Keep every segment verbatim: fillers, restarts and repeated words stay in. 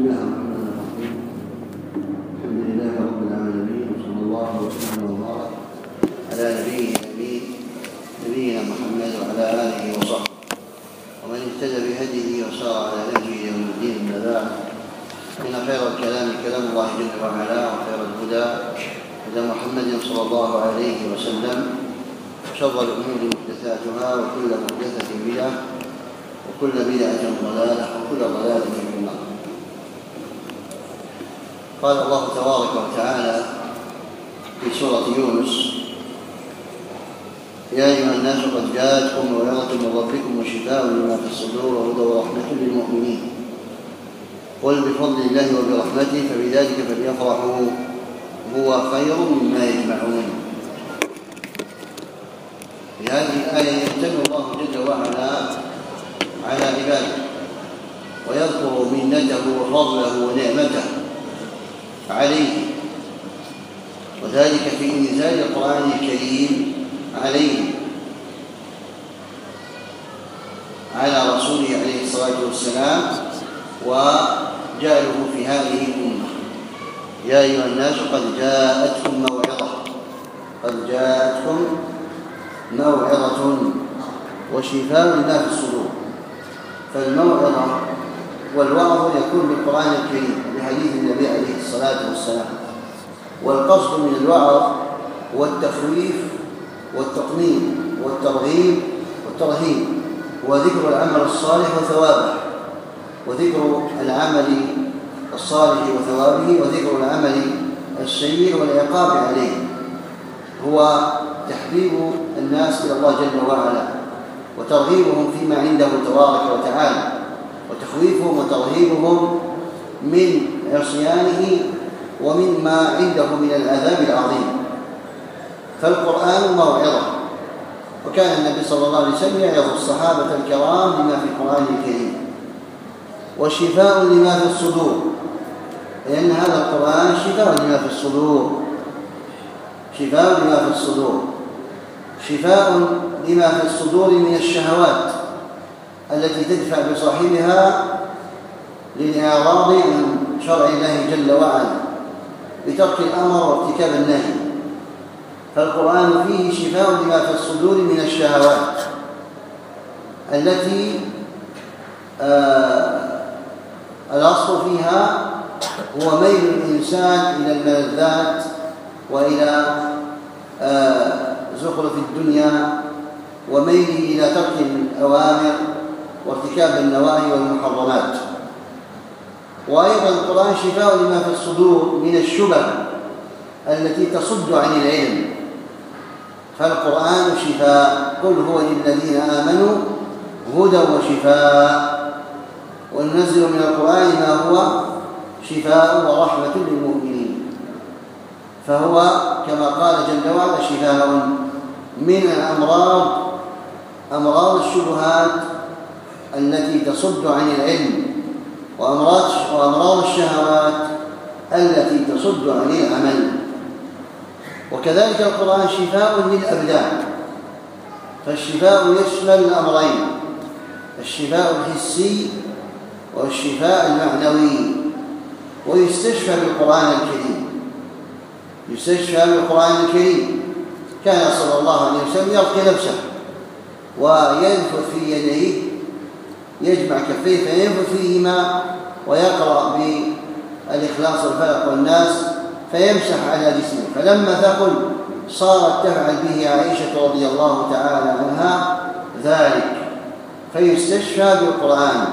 الله الرحمن الرحيم. الحمد لله رب العالمين، وصلى الله وسلم وبارك على نبينا الأمين نبينا محمد وعلى آله وصحبه ومن اهتدى بهديه وسار على نهجه يوم الدين. أما بعد، إن خير الكلام كلام الله جل وعلا، وخير الهدى هدى محمد صلى الله عليه وسلم، وشر الأمور محدثاتها، وكل محدثة بدعة، وكل بدعة ضلالة، وكل ضلالة في النار. قال الله تبارك وتعالى في سورة يونس: يا أيها الناس قد جاءتكم موعظة من ربكم وشفاء لما في الصدور وهدى ورحمة للمؤمنين، قل بفضل الله وبرحمته فبذلك فليفرحوا هو خير مما يجمعون. في هذه الآية يمتن الله جل وعلا على عباده ويذكر منته وفضله ونعمته عليه، وذلك في إنزال القرآن الكريم عليه على رسوله عليه الصلاة والسلام، وجعله في هذه الأمة. يا أيها الناس قد جاءتكم موعظة قد جاءتكم موعظة وشفاء لما في الصدور. فالموعظة والوعظ يكون بالقرآن الكريم بحديث النبي عليه الصلاة والسلام، والقصد من الوعظ هو التخويف والتطمين والترغيب والترهيب، وذكر العمل الصالح وثوابه، وذكر العمل الصالح وثوابه، وذكر العمل السيء والعقاب عليه. هو تحبيب الناس إلى الله جل وعلا، وترغيبهم فيما عنده تبارك وتعالى، وتخويفهم وترهيبهم من عصيانه ومن ما عنده من العذاب العظيم. فالقرآن موعظة، وكان النبي صلى الله عليه وسلم يعظ الصحابة الكرام بما في القرآن الكريم. وشفاء لما في الصدور، لأن هذا القرآن شفاء لما في الصدور شفاء لما في الصدور شفاء لما في الصدور من الشهوات التي تدفع بصاحبها للإعراض عن شرع الله جل وعلا بترك الأمر وارتكاب النهي. فالقرآن فيه شفاء لما في الصدور من الشهوات التي آه الأصل فيها هو ميل الإنسان إلى الملذات وإلى آه زخرف الدنيا، وميله إلى ترك الأوامر وارتكاب النواهي والمحرمات. وأيضا القرآن شفاء لما في الصدور من الشبه التي تصد عن العلم. فالقرآن شفاء، قل هو للذين آمنوا هدى وشفاء، وننزل من القرآن ما هو شفاء ورحمة للمؤمنين. فهو كما قال جل وعلا شفاء من الأمراض، أمراض الشبهات التي تصد عن العلم، وأمراض وأمراض الشهوات التي تصد عن العمل. وكذلك القرآن شفاء للأبدان، فالشفاء يشمل الأمرين: الشفاء الحسي والشفاء المعنوي. ويستشفى بالقرآن الكريم يستشفى بالقرآن الكريم كان صلى الله عليه وسلم يرقي نفسه وينفث في يديه، يجمع كفيه فينفث فيهما ويقرأ بالإخلاص الفلق والناس فيمسح على جسمه. فلما ثقل صارت تفعل به عائشة رضي الله تعالى عنها ذلك، فيستشفى بالقرآن.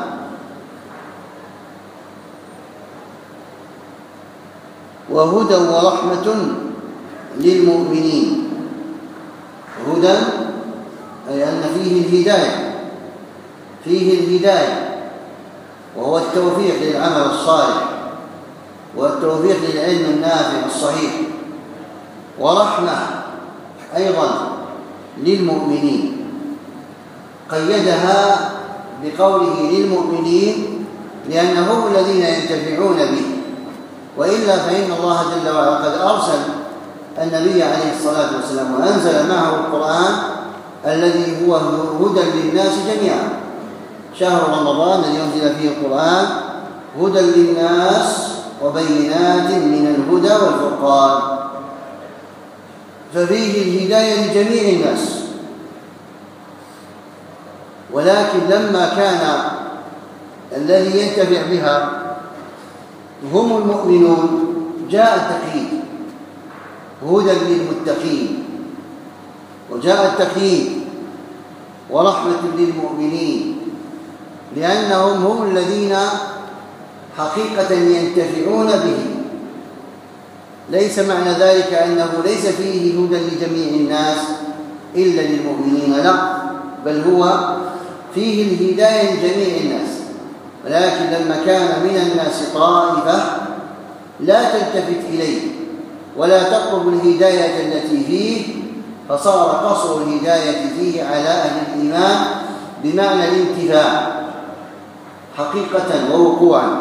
وهدى ورحمة للمؤمنين. هدى أي أن فيه الهداية فيه الهداية وهو التوفيق للعمل الصالح والتوفيق للعلم النافع الصحيح. ورحمة أيضا للمؤمنين، قيدها بقوله للمؤمنين لأنهم الذين ينتفعون به، وإلا فإن الله جل وعلا قد أرسل النبي عليه الصلاة والسلام وأنزل معه القرآن الذي هو هدى للناس جميعا. شهر رمضان الذي أنزل فيه القرآن هدى للناس وبينات من الهدى والفرقان، ففيه الهداية لجميع الناس. ولكن لما كان الذي ينتفع بها هم المؤمنون جاء التقييد هدى للمتقين، وجاء التقييد ورحمة للمؤمنين، لأنهم هم الذين حقيقة ينتفعون به. ليس معنى ذلك أنه ليس فيه هدى لجميع الناس إلا للمؤمنين، لا، بل هو فيه الهداية لجميع الناس. ولكن لما كان من الناس طائفة لا تلتفت إليه ولا تطلب الهداية التي فيه، فصار قصر الهداية فيه على أهل الإيمان بمعنى الانتفاع حقيقة ووقوعا.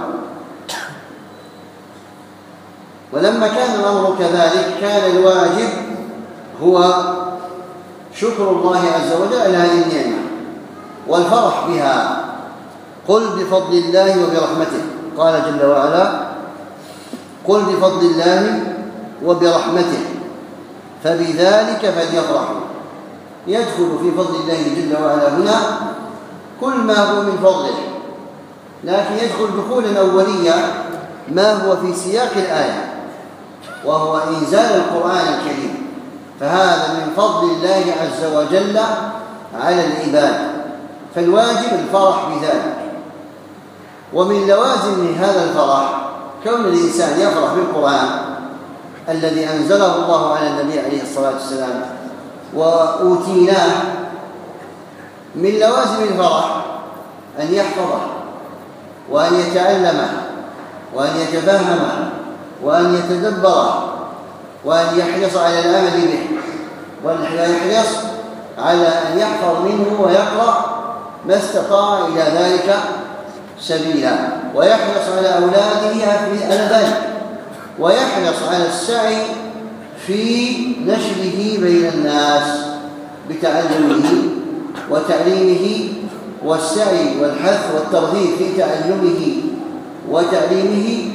ولما كان الأمر كذلك كان الواجب هو شكر الله عز وجل على هذه النعمة والفرح بها. قل بفضل الله وبرحمته، قال جل وعلا: قل بفضل الله وبرحمته فبذلك فليفرحوا. يدخل في فضل الله جل وعلا هنا كل ما هو من فضله، لكن يدخل دخولا أوليا ما هو في سياق الآية، وهو إنزال القرآن الكريم، فهذا من فضل الله عز وجل على العباد، فالواجب الفرح بذلك. ومن لوازم هذا الفرح كون الإنسان يفرح بالقرآن الذي أنزله الله على النبي عليه الصلاة والسلام وأوتيناه. من لوازم الفرح أن يحفظه وأن يتعلمه وأن يتفهمه وأن يتدبره وأن يحرص على العمل به، ويحرص على أن يحفظ منه ويقرأ ما استطاع إلى ذلك سبيلا، ويحرص على أولاده على ذلك، ويحرص على السعي في نشره بين الناس بتعلمه وتعليمه، والسعي والحث والترغيب في تعلمه وتعليمه،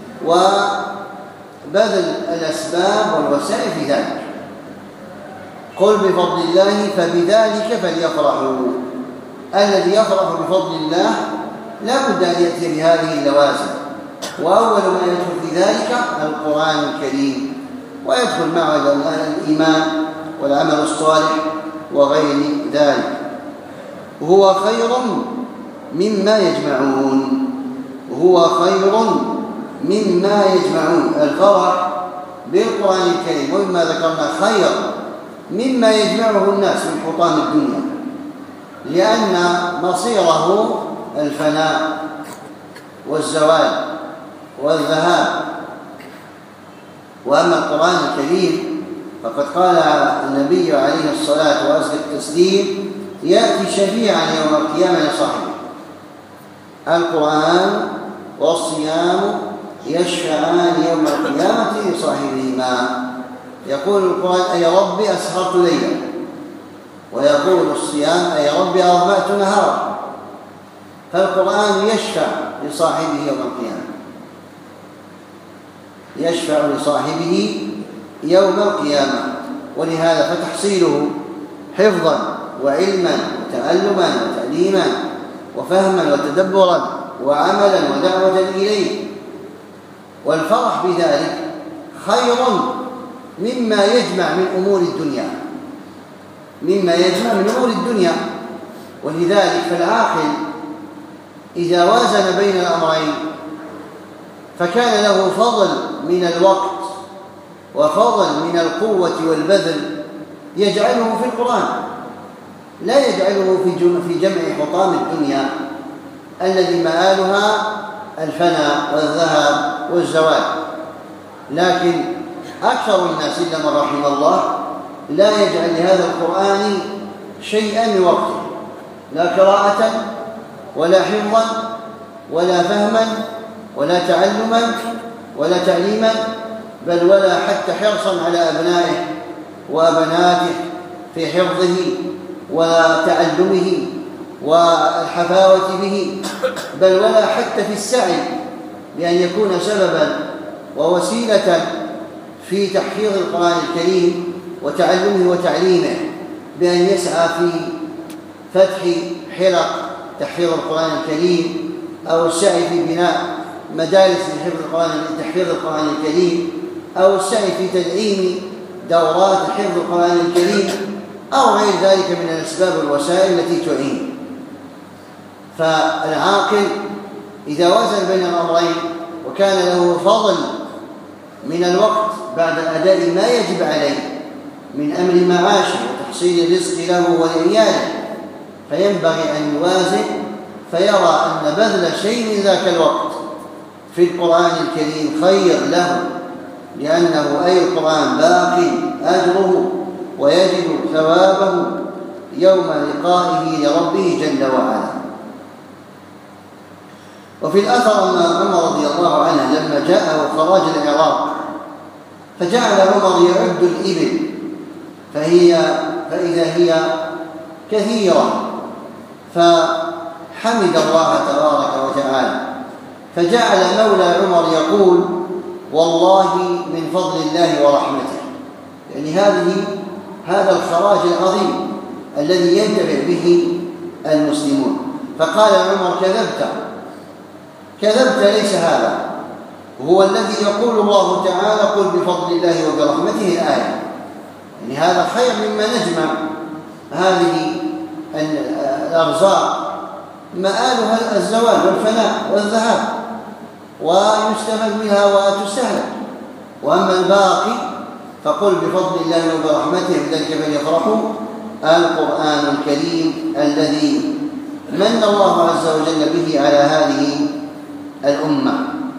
وبذل الأسباب والوسائل في ذلك. قل بفضل الله فبذلك فليفرحوا. الذي يفرح بفضل الله لا بد أن يأتي بهذه اللوازم، وأول ما يدخل في ذلك القرآن الكريم، ويدخل معه الإيمان والعمل الصالح وغير ذلك. هو خير مما يجمعون، هو خير مما يجمعون. الفرح بالقرآن الكريم ومما ذكرنا خير مما يجمعه الناس من حطام الدنيا، لأن مصيره الفناء والزوال والذهاب. وأما القرآن الكريم فقد قال النبي عليه الصلاة وأزكى التسليم: يأتي شفيعا يوم القيامة لصاحبه. القرآن والصيام يشفعان يوم القيامة لصاحبهما. يقول القرآن: أي رب أسهرت ليلا، ويقول الصيام: أي رب أظمأت نهارا. فالقرآن يشفع لصاحبه يوم القيامة، يشفع لصاحبه يوم القيامة. ولهذا فتحصيله حفظا وعلما وتعلما وتعليما وفهما وتدبرا وعملا ودعوة إليه والفرح بذلك خير مما يجمع من أمور الدنيا، مما يجمع من أمور الدنيا. ولذلك فالعاقل إذا وازن بين الأمرين فكان له فضل من الوقت وفضل من القوة والبذل يجعله في القرآن، لا يجعله في جمع حطام الدنيا الذي مآلها الفناء والذهاب والزوال. لكن أكثر الناس إلا من رحم الله لا يجعل لهذا القرآن شيئا من وقته، لا قراءة ولا حفظا ولا فهما ولا تعلما ولا تعليما، بل ولا حتى حرصا على أبنائه وبناته في حفظه وتعلمه والحفاوة به، بل ولا حتى في السعي بأن يكون سببا ووسيلة في تحفيظ القرآن الكريم وتعلمه وتعليمه، بأن يسعى في فتح حلق تحفيظ القرآن الكريم، أو السعي في بناء مدارس لحفظ القرآن تحفيظ القرآن الكريم، أو السعي في تدعيم دورات حفظ القرآن الكريم، أو غير ذلك من الأسباب والوسائل التي تعين. فالعاقل إذا وزن بين الأمرين وكان له فضل من الوقت بعد أداء ما يجب عليه من أمر معاشه وتحصيل الرزق له ولعياله، فينبغي أن يوازن فيرى أن بذل شيء من ذاك الوقت في القرآن الكريم خير له، لأنه أي القرآن باق أجره ويجد ثوابه يوم لقائه لربه جل وعلا. وفي الأثر أن عمر رضي الله عنه لما جاءه خراج العراق فجعل عمر يعد الإبل فهي فإذا هي كثيرة، فحمد الله تبارك وتعالى، فجعل مولى عمر يقول: والله من فضل الله ورحمته، يعني هذه هذا الخراج العظيم الذي ينتفع به المسلمون. فقال عمر: كذبت كذبت ليس هذا هو الذي يقول الله تعالى: قل بفضل الله وبرحمته الآية. يعني هذا خير مما نجمع هذه الأرزاق مآلها الزوال والفناء والذهاب ويستفاد منها وتستهلك، وأما الباقي فقل بفضل الله وبرحمته بذلك فليفرحوا القرآن الكريم الذي من الله عز وجل به على هذه الأمة.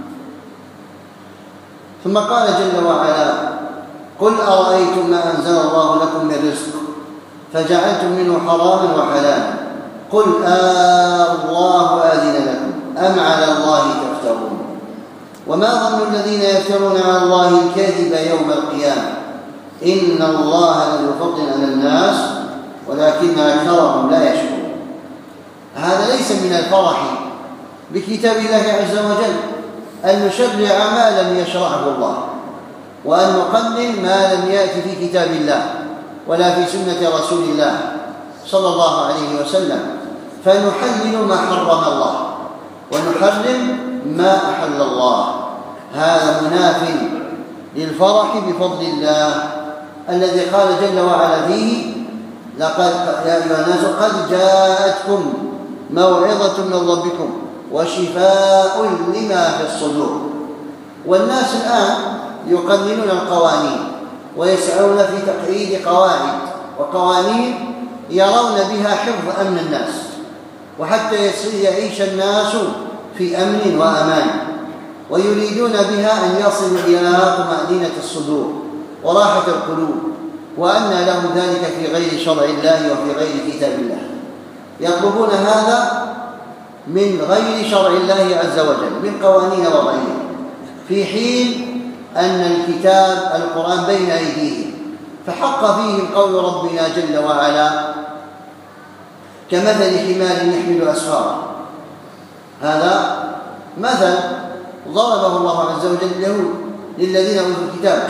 ثم قال جل وعلا: قل أرأيتم ما أنزل الله لكم من رزق فجعلتم منه حراما وحلالا قل آه الله أذن لكم أم على الله تفترون وما ظن الذين يفترون على الله الكذب يوم القيامة إن الله لذو فضل على الناس ولكن أكثرهم لا يشكرون. هذا ليس من الفرح بكتاب الله عز وجل أن نشرع ما لم يشرعه الله، وأن نقنن ما لم يأتي في كتاب الله ولا في سنة رسول الله صلى الله عليه وسلم، فنحلل ما حرم الله ونحرم ما أحل الله. هذا مناف للفرح بفضل الله الذي قال جل وعلا فيه: لقد يا أيها الناس قد جاءتكم موعظة من ربكم وشفاء لما في الصدور. والناس الآن يقننون القوانين ويسعون في تقعيد قواعد وقوانين يرون بها حفظ أمن الناس، وحتى يعيش الناس في أمن وأمان، ويريدون بها أن يصلوا إلى طمأنينة الصدور وراحة القلوب، وأن لهم ذلك في غير شرع الله وفي غير كتاب الله. يطلبون هذا من غير شرع الله عز وجل من قوانين وضعية، في حين أن الكتاب القرآن بين أيديهم، فحق فيهم قول ربنا جل وعلا: كمثل حمار يحمل أسفارا. هذا مثل ضربه الله عز وجل اليهود للذين أوتوا الكتاب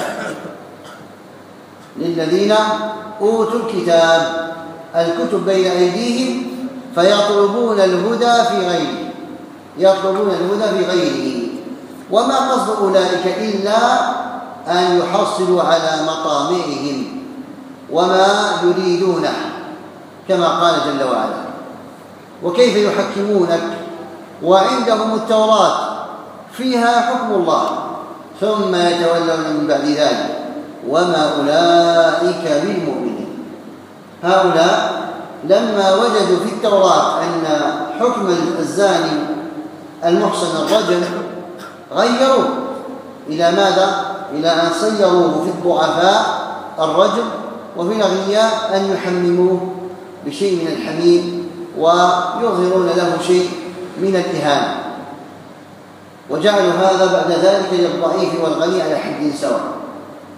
للذين أوتوا الكتاب الكتب بين أيديهم فيطلبون الهدى في غيره يطلبون الهدى في غيره وما قصد أولئك إلا أن يحصلوا على مطامعهم وما يريدونه، كما قال جل وعلا: وكيف يحكمونك وعندهم التوراة فيها حكم الله ثم يتولون من بعد ذلك وما أولئك بالمؤمنين. هؤلاء لما وجدوا في التوراة أن حكم الزاني المحصن الرجم غيروا إلى ماذا؟ إلى أن صيروه في الضعفاء الرجم، وفي الأغنياء أن يحمموه بشيء من الحميم ويظهرون له شيء من الإهانة، وجعلوا هذا بعد ذلك للضعيف والغني على حد سواء.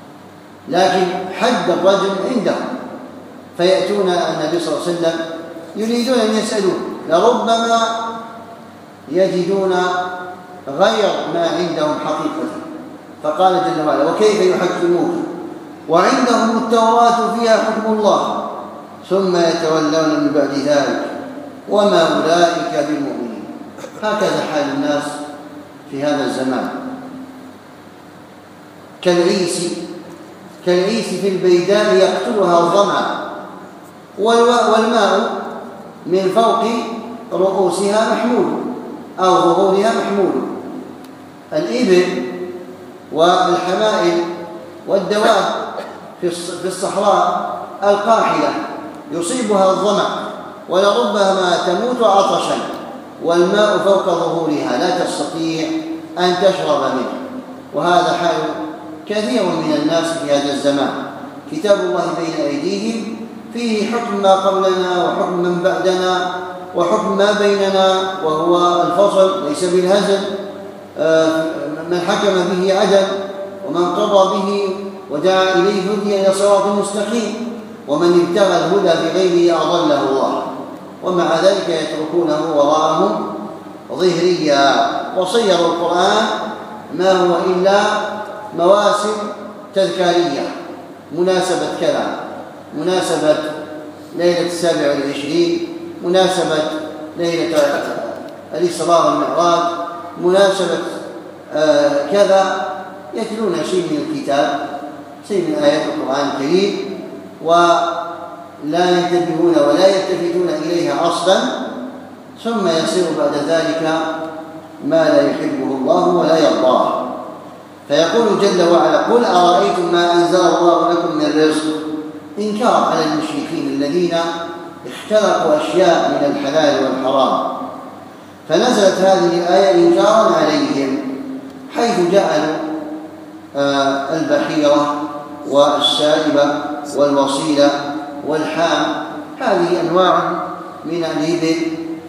لكن حد الرجم عندهم، فيأتون النبي صلى الله عليه وسلم يريدون أن يسألوه، لربما يجدون غير ما عندهم حقيقة. فقال جل وعلا: وكيف يحكموك وعندهم التوراة فيها حكم الله ثم يتولون من بعد ذلك وما أولئك بالمؤمنين. هكذا حال الناس في هذا الزمان، كالعيس كالعيس في البيداء يقتلها الظمأ والماء من فوق رؤوسها محمول أو ظهورها محمول. الإبل والحمائل والدواب في الصحراء القاحلة يصيبها الظمأ ولربما تموت عطشا والماء فوق ظهورها لا تستطيع أن تشرب منه. وهذا حال كثير من الناس في هذا الزمان. كتاب الله بين أيديهم فيه حكم ما قبلنا وحكم من بعدنا وحكم ما بيننا، وهو الفصل ليس بالهزل. من حكم به عدل، ومن قضى به ودعا إليه هدي إلى صراط مستقيم، ومن ابتغى الهدى بغيره أضله الله. ومع ذلك يتركونه وراءهم ظهريا، وصيروا القرآن ما هو إلا مواسم تذكارية، مناسبة كذا، مناسبة ليلة السابع والعشرين، مناسبة ليلة الإسراء والمعراج، مناسبة آه كذا، يتلون شيء من الكتاب، شيء من آيات القرآن الكريم، ولا ينتبهون ولا يلتفتون إليها أصلا، ثم يصير بعد ذلك ما لا يحبه الله ولا يرضاه. فيقول جل وعلا: قل أرأيتم ما أنزل الله لكم من رزق. إنكار على المشركين الذين اختلقوا أشياء من الحلال والحرام، فنزلت هذه الآية إنكارا عليهم، حيث جعلوا آه البحيرة والسائبة والوصيلة والحام، هذه أنواع من الإبل،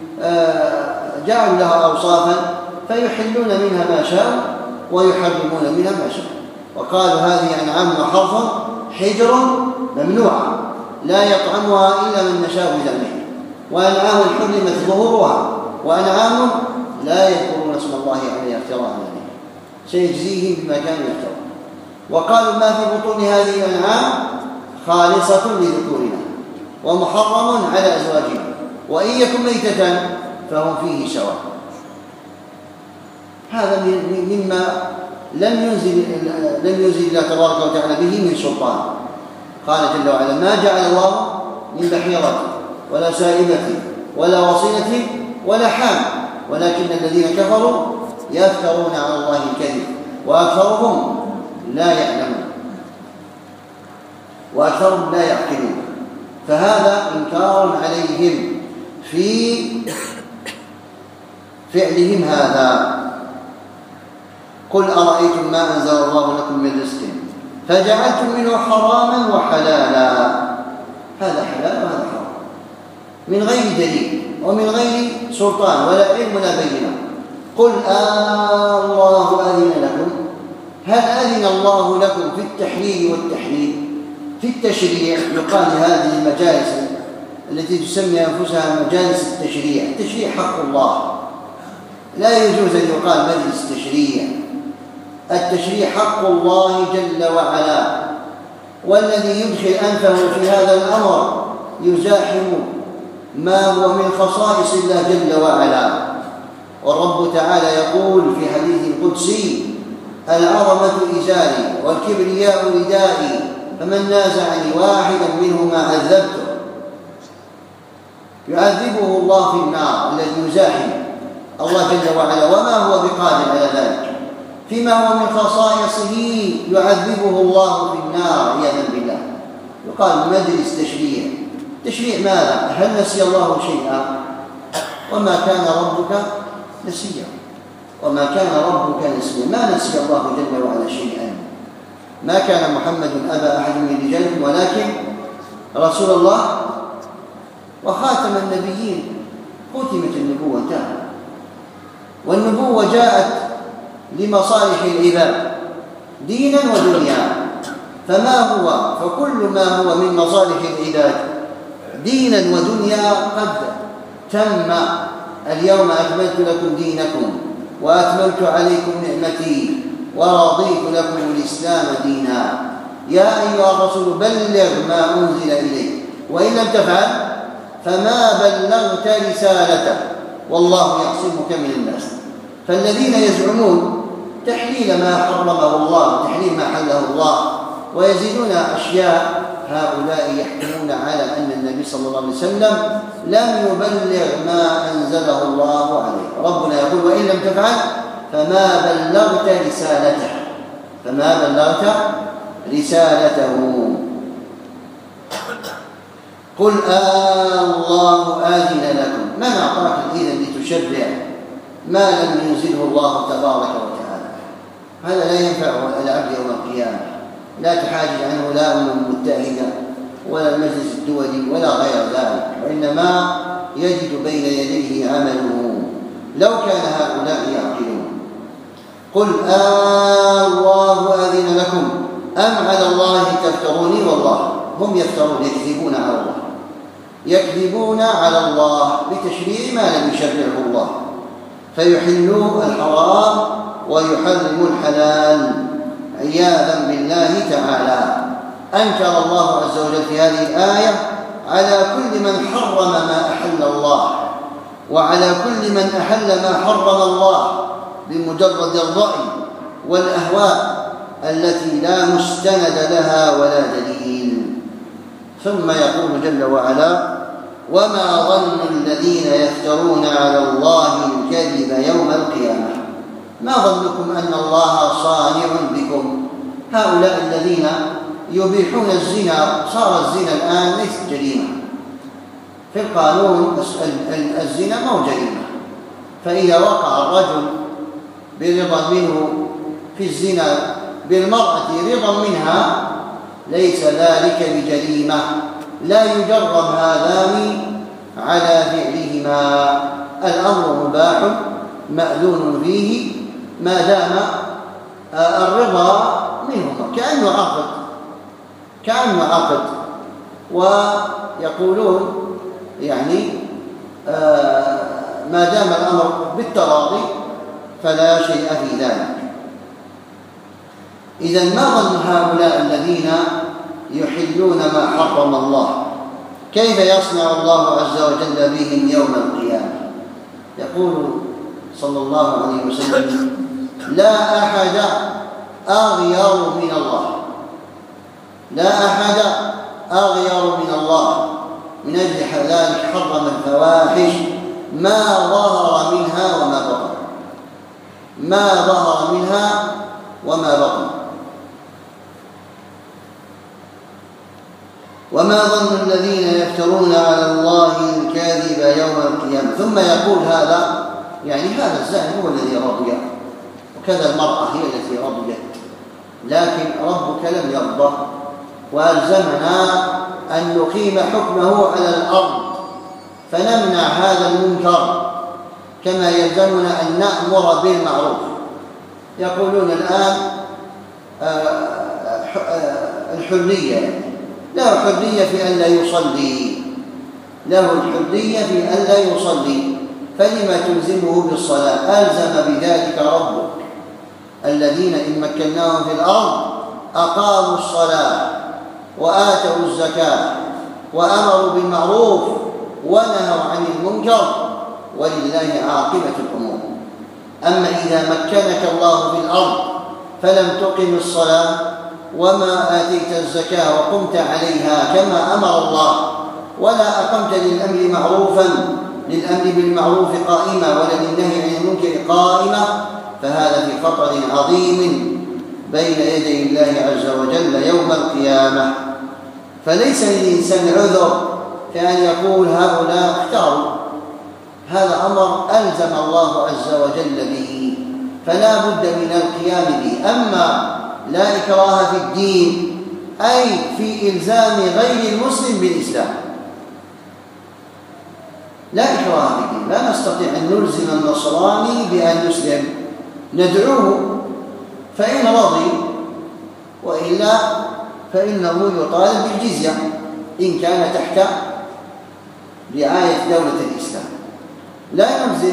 آه جعلوا لها أوصافا فيحلون منها ما شاءوا ويحرمون منها ما شاءوا، وقالوا هذه أنعام وحرث حجر ممنوعة لا يطعمها إلا من نشاء بذنبه، وأنعام حرمت ظهورها، وأنعام لا يذكرون اسم الله عليها افتراء عليه، سيجزيهم بما كانوا يفترون. وقالوا ما في بطون هذه الأنعام خالصة لذكورنا ومحرم على أزواجنا، وإن يكن ميتة فهم فيه سواء. هذا مما لم ينزل لم ينزل الله تبارك وتعالى به من سلطان. قال جل وعلا: ما جعل الله من بحيرة ولا سائبة ولا وصيلة ولا حام، ولكن الذين كفروا يفترون على الله الكذب وأكثرهم لا يعلمون وأكثرهم لا يعقلون. فهذا إنكار عليهم في فعلهم هذا. قل أرأيتم ما أنزل الله لكم من رزق فجعلتم منه حراما وحلالا، هذا حلال وهذا حرام، من غير دليل ومن غير سلطان ولا علم ولا بينة. قل آه الله أذن لكم، هل أذن الله لكم في التحليل والتحريم؟ في التشريع يقال هذه المجالس التي تسمي أنفسها مجالس التشريع، التشريع حق الله، لا يجوز أن يقال مجلس تشريع. التشريع حق الله جل وعلا، والذي يدخل أنفه في هذا الأمر يزاحم ما هو من خصائص الله جل وعلا. والرب تعالى يقول في حديث القدسي: العظمة إزاري والكبرياء ردائي، فمن نازعني واحدا منهما عذبته. يعذبه الله في النار الذي يزاحم الله جل وعلا، وما هو بقادر على ذلك. فيما هو من خصائصه يعذبه الله في النار عياذا بالله. يقال مجلس تشريع. تشريع ماذا؟ هل نسي الله شيئا؟ وما كان ربك نسيا، وما كان ربك نسيا، ما نسي الله جل وعلا شيئا. ما كان محمد أبا أحد من رجالكم ولكن رسول الله وخاتم النبيين. ختمت النبوة انتهت، والنبوة جاءت لمصالح العباد دينا ودنيا. فما هو فكل ما هو من مصالح العباد دينا ودنيا قد تم. اليوم أكملت لكم دينكم وأتممت عليكم نعمتي ورضيت لكم الإسلام دينا. يا أيها الرسول بلغ ما أنزل إليك وإن لم تفعل فما بلغت رسالته والله يعصمك من الناس. فالذين يزعمون تحليل ما حرمه الله تحليل ما حله الله ويزيدون أشياء، هؤلاء يحكمون على أن النبي صلى الله عليه وسلم لم يبلغ ما أنزله الله عليه. ربنا يقول وإن لم تفعل فما بلغت رسالته فما بلغت رسالته. قل آه الله آذن لكم، من أعطاك الإذن لتشرع ما لم ينزله الله تبارك وتعالى؟ هذا لا ينفع العبد يوم القيامة، لا تحاجز عنه لا الأمم المتحدة ولا المجلس الدولي ولا غير ذلك، وإنما يجد بين يديه عمله لو كان هؤلاء يعقلون. قل آه الله أذن لكم أم على الله تفترون؟ والله هم يفترون، يكذبون على الله يكذبون على الله بتشريع ما لم يشرعه الله، فيحلوا الحرام ويحرموا الحلال عياذا بالله تعالى. أنكر الله عز وجل في هذه الآية على كل من حرم ما أحل الله وعلى كل من أحل ما حرم الله بمجرد الرأي والأهواء التي لا مستند لها ولا دليل. ثم يقول جل وعلا وما ظن الذين يفترون على الله الكذب يوم القيامة. ما ظنكم أن الله صانع بكم؟ هؤلاء الذين يبيحون الزنا، صار الزنا الآن ليس جريمة في القانون، الزنا ما هو جريمة، فإذا وقع الرجل برضا منه في الزنا بالمرأة رضا منها ليس ذلك بجريمة، لا يجرم هذان على فعلهما، الأمر مباح مأذون فيه ما دام الرضا منهما، كأنه عقد كأنه عقد ويقولون يعني ما دام الأمر بالتراضي فلا شيء في ذلك. إذن ما ظن هؤلاء الذين يحلون ما حرم الله؟ كيف يصنع الله عز وجل بهم يوم القيامة؟ يقول صلى الله عليه وسلم لا أحد أغير من الله لا أحد أغير من الله من أجل ذلك حرم الفواحش ما ظهر منها وما بطن ما ظهر منها وما بطن. وما ظن الذين يفترون على الله الكاذب يوم القيامة. ثم يقول هذا يعني هذا الزاني هو الذي رضي وكذا المرأة هي التي رضيت، لكن ربك لم يرضى وألزمنا أن نقيم حكمه على الأرض فنمنع هذا المنكر كما يلزمنا أن نأمر بالمعروف. يقولون الآن الحرية، له حرية في أن لا يصلي له الحرية في أن لا يصلي فلما تلزمه بالصلاة؟ ألزم بذلك ربك الذين إن مكناهم في الأرض أقاموا الصلاة وآتوا الزكاة وأمروا بالمعروف ونهوا عن المنكر ولله عاقبة الأمور. أما إذا مكنك الله في الأرض فلم تقم الصلاة وما آتيت الزكاة وقمت عليها كما أمر الله ولا أقمت للأمر معروفا للأمر بالمعروف قائمة ولا للنهي عن المنكر قائمة فهذا في خطر عظيم بين يدي الله عز وجل يوم القيامة. فليس للإنسان عذر كأن يقول هؤلاء اختاروا، هذا أمر ألزم الله عز وجل به فلا بد من القيام به. أما لا إكراه في الدين أي في إلزام غير المسلم بالإسلام، لا إكراه في الدين، لا نستطيع أن نلزم النصراني بأن يسلم، ندعوه فإن رضي وإلا فإنه يطالب بالجزية إن كان تحت رعاية دولة الإسلام. لا نمزل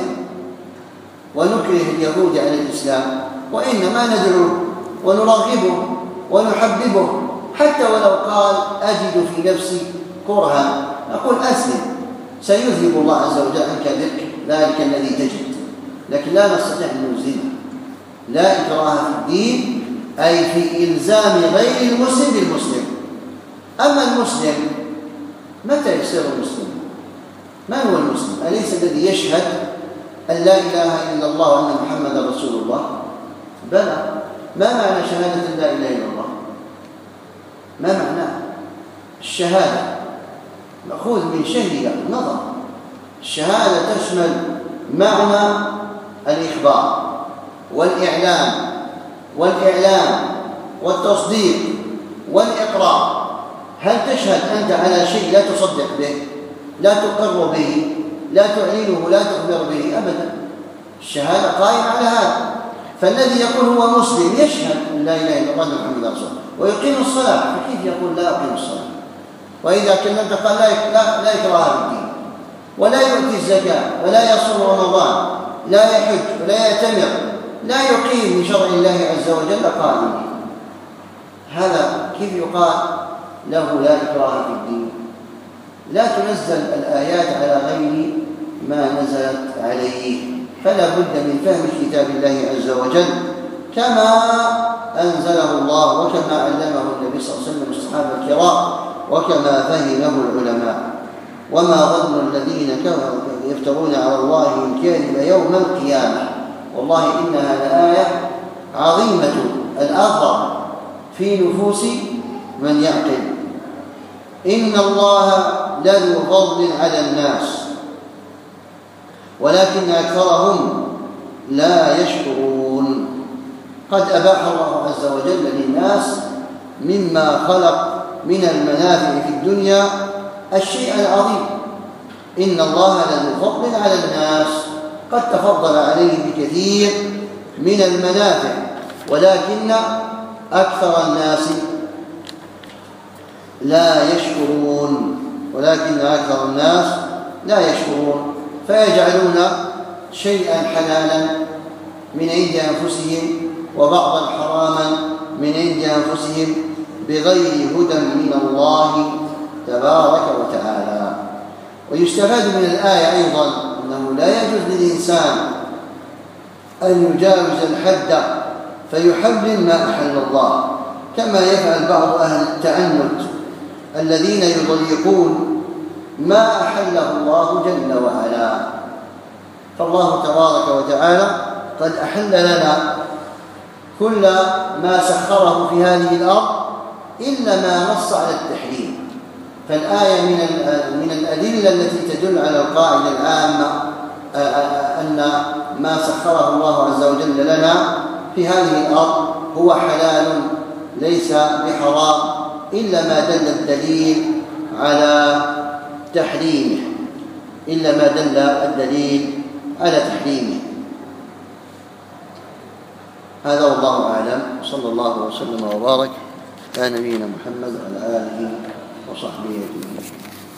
ونكره اليهود على الإسلام، وإنما ندعو ونرغبه ونحببه، حتى ولو قال أجد في نفسي كرها، نقول أسلم، سيذهب الله عز وجل عنك ذلك الذي تجد، لكن لا نستطيع أن نلزمه. لا إكراه في الدين، أي في إلزام غير المسلم بالمسلم. أما المسلم متى يصير مسلم؟ من هو المسلم؟ أليس الذي يشهد أن لا إله إلا الله وأن محمدا رسول الله؟ بلى. ما معنى شهادة أن لا إله إلا الله؟ ما معناه؟ الشهادة مأخوذ من شهد نظر. الشهادة تشمل معنى الإخبار والإعلام والإعلام والتصديق والإقرار. هل تشهد أنت على شيء لا تصدق به، لا تقر به، لا تعلنه، لا تخبر به؟ أبدا. الشهادة قائمة على هذا. فالذي يقول هو مسلم يشهد أن لا إله إلا الله محمد رسول الله ويقيم الصلاة، فكيف يقول لا أقيم الصلاة؟ وإذا كلمت قال لا لا, لا إكراه في الدين، ولا يؤتي الزكاة، ولا يصوم رمضان، لا يحج، ولا يعتمر، لا يقيم من شرع الله عز وجل قائما. هذا كيف يقال له لا إكراه في الدين؟ لا تنزل الآيات على غير ما نزلت عليه، فلا بد من فهم كتاب الله عز وجل كما أنزله الله وكما علمه النبي صلى الله عليه وسلم الصحابة الكرام وكما فهمه العلماء. وما ظن الذين كفروا يفترون على الله الكذب يوم القيامة، والله إنها لآية عظيمة الأثر في نفوس من يعقل. إن الله لذو فضل على الناس ولكن أكثرهم لا يشكرون. قد أباح الله عز وجل للناس مما خلق من المنافع في الدنيا الشيء العظيم. إن الله لذو فضل على الناس، قد تفضل عليه بكثير من المنافع، ولكن أكثر الناس لا يشكرون ولكن أكثر الناس لا يشكرون فيجعلون شيئا حلالا من عند أنفسهم وبعضا حراما من عند أنفسهم بغير هدى من الله تبارك وتعالى. ويستفاد من الآية أيضا أنه لا يجوز للإنسان أن يجاوز الحد فيحرم ما أحل الله، كما يفعل بعض أهل التعنت الذين يضيقون ما أحله الله جل وعلا. فالله تبارك وتعالى قد أحل لنا كل ما سخره في هذه الأرض إلا ما نص على التحريم. فالآية من من الأدلة التي تدل على القاعدة العامة أن ما سخره الله عز وجل لنا في هذه الأرض هو حلال ليس بحرام إلا ما دل الدليل على تحريمه إلا ما دل الدليل على تحريمه. هذا والله أعلم. صلى الله وسلم وبارك على نبينا محمد وعلى آله وصحبه أجمعين.